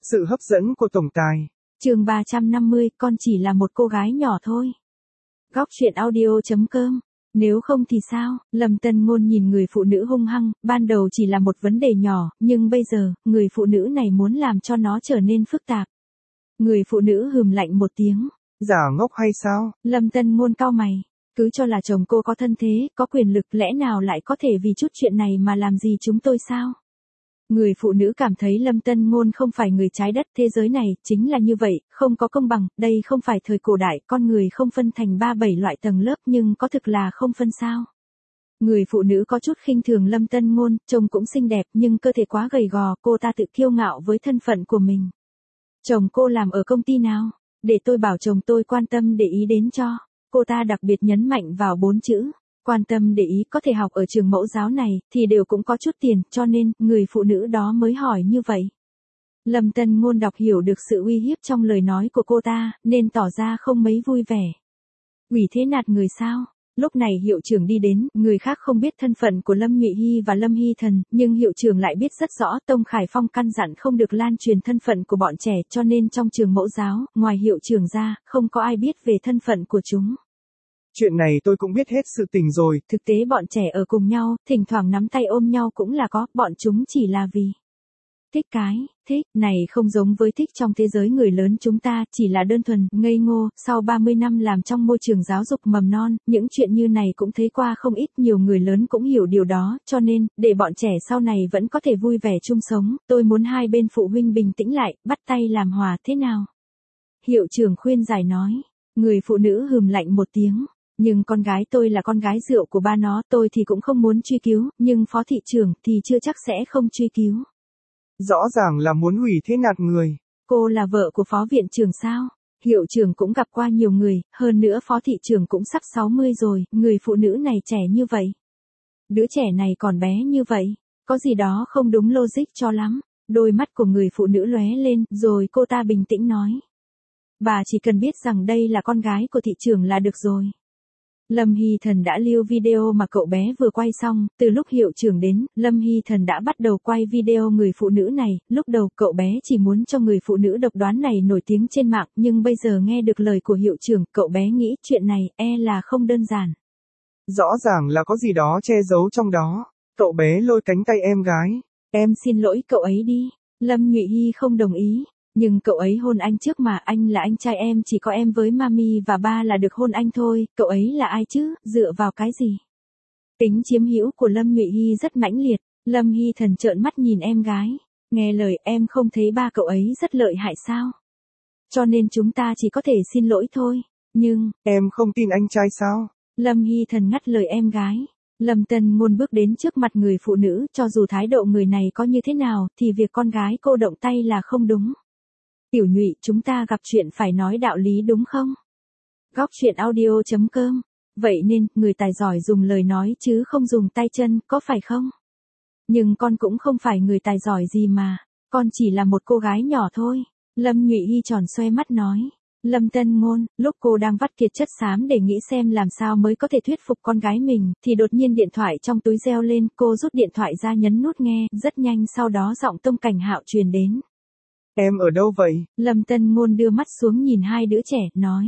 Sự hấp dẫn của tổng tài. Chương 350, con chỉ là một cô gái nhỏ thôi. Góc truyện audio.com. Nếu không thì sao? Lâm Tân Ngôn nhìn người phụ nữ hung hăng, ban đầu chỉ là một vấn đề nhỏ, nhưng bây giờ, người phụ nữ này muốn làm cho nó trở nên phức tạp. Người phụ nữ hừm lạnh một tiếng. Giả ngốc hay sao? Lâm Tân Ngôn cau mày. Cứ cho là chồng cô có thân thế, có quyền lực, lẽ nào lại có thể vì chút chuyện này mà làm gì chúng tôi sao? Người phụ nữ cảm thấy Lâm Tân Ngôn không phải người trái đất, thế giới này chính là như vậy, không có công bằng, đây không phải thời cổ đại, con người không phân thành 3-7 loại tầng lớp nhưng có thực là không phân sao. Người phụ nữ có chút khinh thường Lâm Tân Ngôn, chồng cũng xinh đẹp nhưng cơ thể quá gầy gò, cô ta tự kiêu ngạo với thân phận của mình. Chồng cô làm ở công ty nào? Để tôi bảo chồng tôi quan tâm để ý đến cho. Cô ta đặc biệt nhấn mạnh vào 4 chữ. Quan tâm để ý, có thể học ở trường mẫu giáo này, thì đều cũng có chút tiền, cho nên, người phụ nữ đó mới hỏi như vậy. Lâm Tân Ngôn đọc hiểu được sự uy hiếp trong lời nói của cô ta, nên tỏ ra không mấy vui vẻ. Ủy thế nạt người sao? Lúc này hiệu trưởng đi đến, người khác không biết thân phận của Lâm Nhụy Hy và Lâm Hy Thần, nhưng hiệu trưởng lại biết rất rõ, Tông Khải Phong căn dặn không được lan truyền thân phận của bọn trẻ, cho nên trong trường mẫu giáo, ngoài hiệu trưởng ra, không có ai biết về thân phận của chúng. Chuyện này tôi cũng biết hết sự tình rồi. Thực tế bọn trẻ ở cùng nhau, thỉnh thoảng nắm tay ôm nhau cũng là có, bọn chúng chỉ là vì thích này không giống với thích trong thế giới người lớn chúng ta, chỉ là đơn thuần, ngây ngô. Sau 30 năm làm trong môi trường giáo dục mầm non, những chuyện như này cũng thấy qua không ít, nhiều người lớn cũng hiểu điều đó, cho nên, để bọn trẻ sau này vẫn có thể vui vẻ chung sống, tôi muốn hai bên phụ huynh bình tĩnh lại, bắt tay làm hòa, thế nào? Hiệu trưởng khuyên giải nói. Người phụ nữ hừm lạnh một tiếng. Nhưng con gái tôi là con gái rượu của ba nó, tôi thì cũng không muốn truy cứu, nhưng phó thị trưởng thì chưa chắc sẽ không truy cứu. Rõ ràng là muốn hủy thế nạt người. Cô là vợ của phó viện trưởng sao? Hiệu trưởng cũng gặp qua nhiều người, hơn nữa phó thị trưởng cũng sắp 60 rồi, người phụ nữ này trẻ như vậy. Đứa trẻ này còn bé như vậy, có gì đó không đúng logic cho lắm. Đôi mắt của người phụ nữ lóe lên, rồi cô ta bình tĩnh nói. Bà chỉ cần biết rằng đây là con gái của thị trưởng là được rồi. Lâm Hy Thần đã lưu video mà cậu bé vừa quay xong, từ lúc hiệu trưởng đến, Lâm Hy Thần đã bắt đầu quay video người phụ nữ này, lúc đầu cậu bé chỉ muốn cho người phụ nữ độc đoán này nổi tiếng trên mạng, nhưng bây giờ nghe được lời của hiệu trưởng, cậu bé nghĩ chuyện này, là không đơn giản. Rõ ràng là có gì đó che giấu trong đó. Cậu bé lôi cánh tay em gái. Em xin lỗi cậu ấy đi. Lâm Nhụy Hy không đồng ý. Nhưng cậu ấy hôn anh trước mà, anh là anh trai em, chỉ có em với mami và ba là được hôn anh thôi, cậu ấy là ai chứ, dựa vào cái gì? Tính chiếm hữu của Lâm Nhụy Hy rất mãnh liệt, Lâm Hy Thần trợn mắt nhìn em gái, nghe lời em không thấy ba cậu ấy rất lợi hại sao? Cho nên chúng ta chỉ có thể xin lỗi thôi, nhưng... Em không tin anh trai sao? Lâm Hy Thần ngắt lời em gái. Lâm Tân Ngôn bước đến trước mặt người phụ nữ, cho dù thái độ người này có như thế nào, thì việc con gái cô động tay là không đúng. Tiểu Nhụy, chúng ta gặp chuyện phải nói đạo lý đúng không? Góc truyện audio.com. Vậy nên, người tài giỏi dùng lời nói chứ không dùng tay chân, có phải không? Nhưng con cũng không phải người tài giỏi gì mà, con chỉ là một cô gái nhỏ thôi. Lâm Nhụy Hy tròn xoe mắt nói. Lâm Tân Ngôn, lúc cô đang vắt kiệt chất xám để nghĩ xem làm sao mới có thể thuyết phục con gái mình, thì đột nhiên điện thoại trong túi reo lên, cô rút điện thoại ra nhấn nút nghe, rất nhanh sau đó giọng Tông Cảnh Hạo truyền đến. Em ở đâu vậy? Lâm Tân Ngôn đưa mắt xuống nhìn hai đứa trẻ, nói.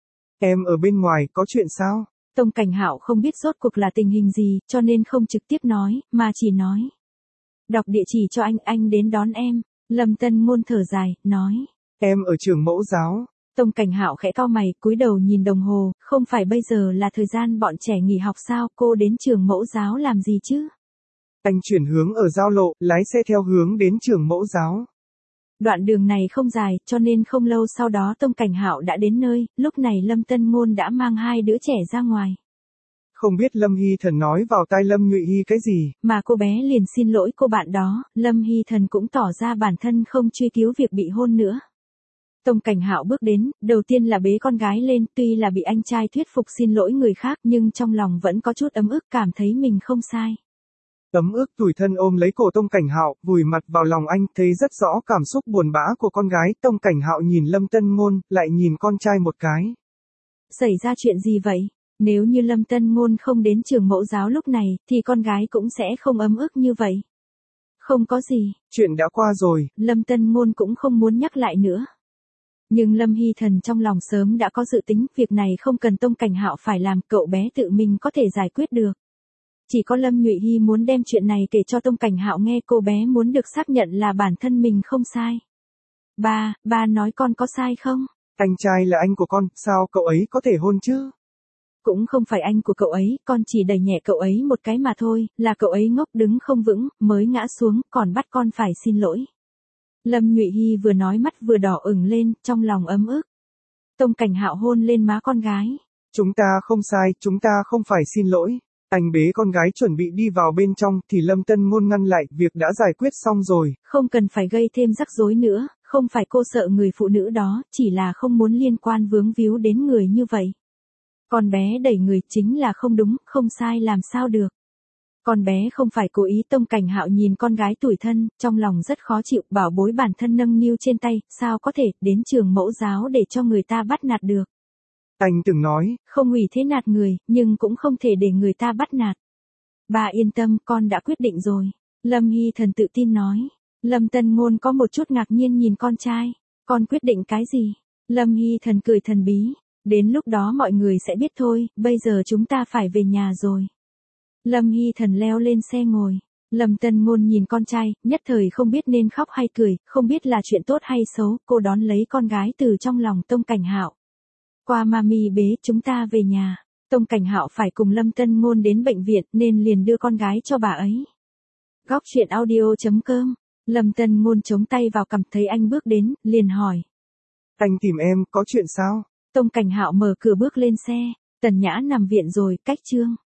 Em ở bên ngoài, có chuyện sao? Tông Cảnh Hạo không biết rốt cuộc là tình hình gì, cho nên không trực tiếp nói, mà chỉ nói. Đọc địa chỉ cho anh đến đón em. Lâm Tân Ngôn thở dài, nói. Em ở trường mẫu giáo. Tông Cảnh Hạo khẽ cau mày, cúi đầu nhìn đồng hồ, không phải bây giờ là thời gian bọn trẻ nghỉ học sao, cô đến trường mẫu giáo làm gì chứ? Anh chuyển hướng ở giao lộ, lái xe theo hướng đến trường mẫu giáo. Đoạn đường này không dài, cho nên không lâu sau đó Tông Cảnh Hạo đã đến nơi, lúc này Lâm Tân Ngôn đã mang hai đứa trẻ ra ngoài. Không biết Lâm Hy Thần nói vào tai Lâm Nhụy Hy cái gì, mà cô bé liền xin lỗi cô bạn đó, Lâm Hy Thần cũng tỏ ra bản thân không truy cứu việc bị hôn nữa. Tông Cảnh Hạo bước đến, đầu tiên là bế con gái lên, tuy là bị anh trai thuyết phục xin lỗi người khác, nhưng trong lòng vẫn có chút ấm ức, cảm thấy mình không sai. Ấm ức tủi thân ôm lấy cổ Tông Cảnh Hạo, vùi mặt vào lòng anh, thấy rất rõ cảm xúc buồn bã của con gái. Tông Cảnh Hạo nhìn Lâm Tân Ngôn, lại nhìn con trai một cái. Xảy ra chuyện gì vậy? Nếu như Lâm Tân Ngôn không đến trường mẫu giáo lúc này, thì con gái cũng sẽ không ấm ức như vậy. Không có gì. Chuyện đã qua rồi. Lâm Tân Ngôn cũng không muốn nhắc lại nữa. Nhưng Lâm Hy Thần trong lòng sớm đã có dự tính, việc này không cần Tông Cảnh Hạo phải làm, cậu bé tự mình có thể giải quyết được. Chỉ có Lâm Nhụy Hy muốn đem chuyện này kể cho Tông Cảnh Hạo nghe, cô bé muốn được xác nhận là bản thân mình không sai. Ba nói con có sai không? Anh trai là anh của con, sao cậu ấy có thể hôn chứ? Cũng không phải anh của cậu ấy, con chỉ đẩy nhẹ cậu ấy một cái mà thôi, là cậu ấy ngốc đứng không vững, mới ngã xuống, còn bắt con phải xin lỗi. Lâm Nhụy Hy vừa nói mắt vừa đỏ ửng lên, trong lòng ấm ức. Tông Cảnh Hạo hôn lên má con gái. Chúng ta không sai, chúng ta không phải xin lỗi. Anh bế con gái chuẩn bị đi vào bên trong thì Lâm Tân Ngôn ngăn lại, việc đã giải quyết xong rồi. Không cần phải gây thêm rắc rối nữa, không phải cô sợ người phụ nữ đó, chỉ là không muốn liên quan vướng víu đến người như vậy. Con bé đẩy người chính là không đúng, không sai làm sao được. Con bé không phải cố ý. Tông Cảnh Hạo nhìn con gái tủi thân, trong lòng rất khó chịu, bảo bối bản thân nâng niu trên tay, sao có thể đến trường mẫu giáo để cho người ta bắt nạt được. Anh từng nói, không hủy thế nạt người, nhưng cũng không thể để người ta bắt nạt. Bà yên tâm, con đã quyết định rồi. Lâm Hy Thần tự tin nói. Lâm Tân Ngôn có một chút ngạc nhiên nhìn con trai. Con quyết định cái gì? Lâm Hy Thần cười thần bí. Đến lúc đó mọi người sẽ biết thôi, bây giờ chúng ta phải về nhà rồi. Lâm Hy Thần leo lên xe ngồi. Lâm Tân Ngôn nhìn con trai, nhất thời không biết nên khóc hay cười, không biết là chuyện tốt hay xấu, cô đón lấy con gái từ trong lòng Tông Cảnh Hạo. Qua mami bế chúng ta về nhà. Tông Cảnh Hạo phải cùng Lâm Tân Ngôn đến bệnh viện nên liền đưa con gái cho bà ấy. Góc truyện audio.com. Lâm Tân Ngôn chống tay vào cằm, thấy anh bước đến, liền hỏi. Anh tìm em, có chuyện sao? Tông Cảnh Hạo mở cửa bước lên xe. Tần Nhã nằm viện rồi, cách Trương